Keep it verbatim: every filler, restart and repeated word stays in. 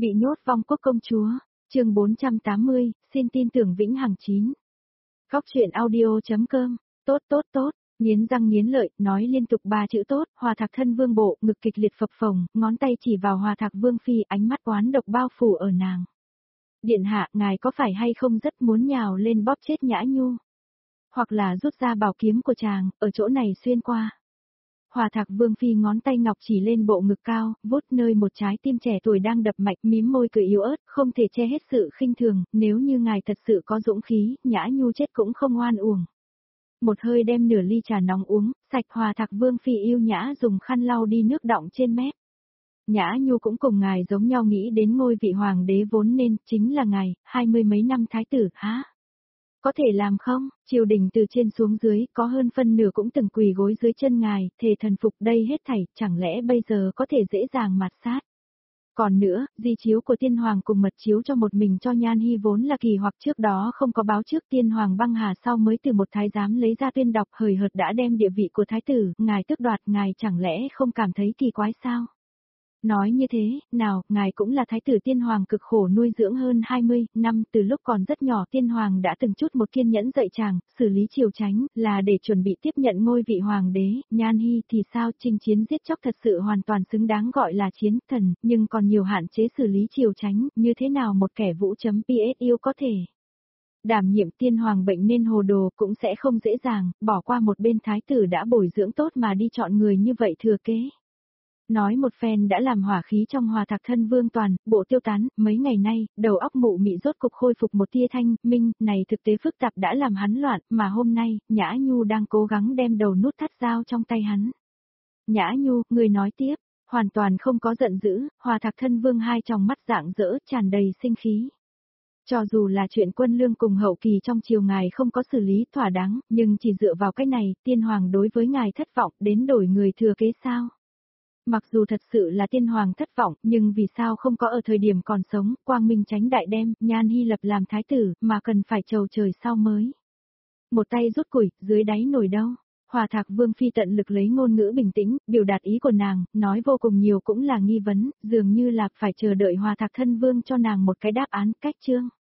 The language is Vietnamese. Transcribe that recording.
Bị nhốt vong quốc công chúa, chương bốn trăm tám mươi, xin tin tưởng vĩnh hằng chín. Góc truyện audio.com, tốt tốt tốt, nghiến răng nghiến lợi, nói liên tục ba chữ tốt, Hòa Thạc thân vương bộ, ngực kịch liệt phập phồng, ngón tay chỉ vào Hòa Thạc vương phi, ánh mắt oán độc bao phủ ở nàng. Điện hạ, ngài có phải hay không rất muốn nhào lên bóp chết Nhã Nhu? Hoặc là rút ra bảo kiếm của chàng, ở chỗ này xuyên qua. Hòa Thạc vương phi ngón tay ngọc chỉ lên bộ ngực cao, vuốt nơi một trái tim trẻ tuổi đang đập mạnh, mím môi cười yếu ớt, không thể che hết sự khinh thường, nếu như ngài thật sự có dũng khí, Nhã Nhu chết cũng không oan uổng. Một hơi đem nửa ly trà nóng uống, sạch. Hòa Thạc vương phi yêu nhã dùng khăn lau đi nước đọng trên mép. Nhã Nhu cũng cùng ngài giống nhau nghĩ đến ngôi vị hoàng đế vốn nên, chính là ngài, hai mươi mấy năm thái tử, hả? Có thể làm không? Triều đình từ trên xuống dưới, có hơn phân nửa cũng từng quỳ gối dưới chân ngài, thề thần phục đây hết thảy, chẳng lẽ bây giờ có thể dễ dàng mạt sát? Còn nữa, di chiếu của tiên hoàng cùng mật chiếu cho một mình cho Nhan Hy vốn là kỳ hoặc trước đó không có báo trước, tiên hoàng băng hà sau mới từ một thái giám lấy ra tuyên đọc, hời hợt đã đem địa vị của thái tử, ngài tước đoạt, ngài chẳng lẽ không cảm thấy kỳ quái sao? Nói như thế, nào, ngài cũng là thái tử tiên hoàng cực khổ nuôi dưỡng hơn hai mươi năm, từ lúc còn rất nhỏ tiên hoàng đã từng chút một kiên nhẫn dạy chàng, xử lý triều chánh, là để chuẩn bị tiếp nhận ngôi vị hoàng đế. Nhan Hy thì sao, chinh chiến giết chóc thật sự hoàn toàn xứng đáng gọi là chiến thần, nhưng còn nhiều hạn chế xử lý triều chánh, như thế nào một kẻ vũ.ps yêu có thể đảm nhiệm tiên hoàng bệnh nên hồ đồ, cũng sẽ không dễ dàng, bỏ qua một bên thái tử đã bồi dưỡng tốt mà đi chọn người như vậy thừa kế. Nói một phen đã làm hỏa khí trong Hòa Thạc thân vương toàn, bộ tiêu tán, mấy ngày nay, đầu óc mụ mị rốt cục khôi phục một tia thanh minh, này thực tế phức tạp đã làm hắn loạn, mà hôm nay, Nhã Nhu đang cố gắng đem đầu nút thắt dao trong tay hắn. Nhã Nhu, người nói tiếp, hoàn toàn không có giận dữ, Hòa Thạc thân vương hai tròng mắt rạng rỡ, tràn đầy sinh khí. Cho dù là chuyện quân lương cùng hậu kỳ trong triều ngài không có xử lý thỏa đáng, nhưng chỉ dựa vào cái này, tiên hoàng đối với ngài thất vọng, đến đổi người thừa kế sao? Mặc dù thật sự là tiên hoàng thất vọng, nhưng vì sao không có ở thời điểm còn sống, quang minh tránh đại đem, Nhan Hy lập làm thái tử, mà cần phải chầu trời sau mới. Một tay rút củi, dưới đáy nồi đâu. Hòa Thạc vương phi tận lực lấy ngôn ngữ bình tĩnh, biểu đạt ý của nàng, nói vô cùng nhiều cũng là nghi vấn, dường như là phải chờ đợi Hòa Thạc thân vương cho nàng một cái đáp án, cách chương.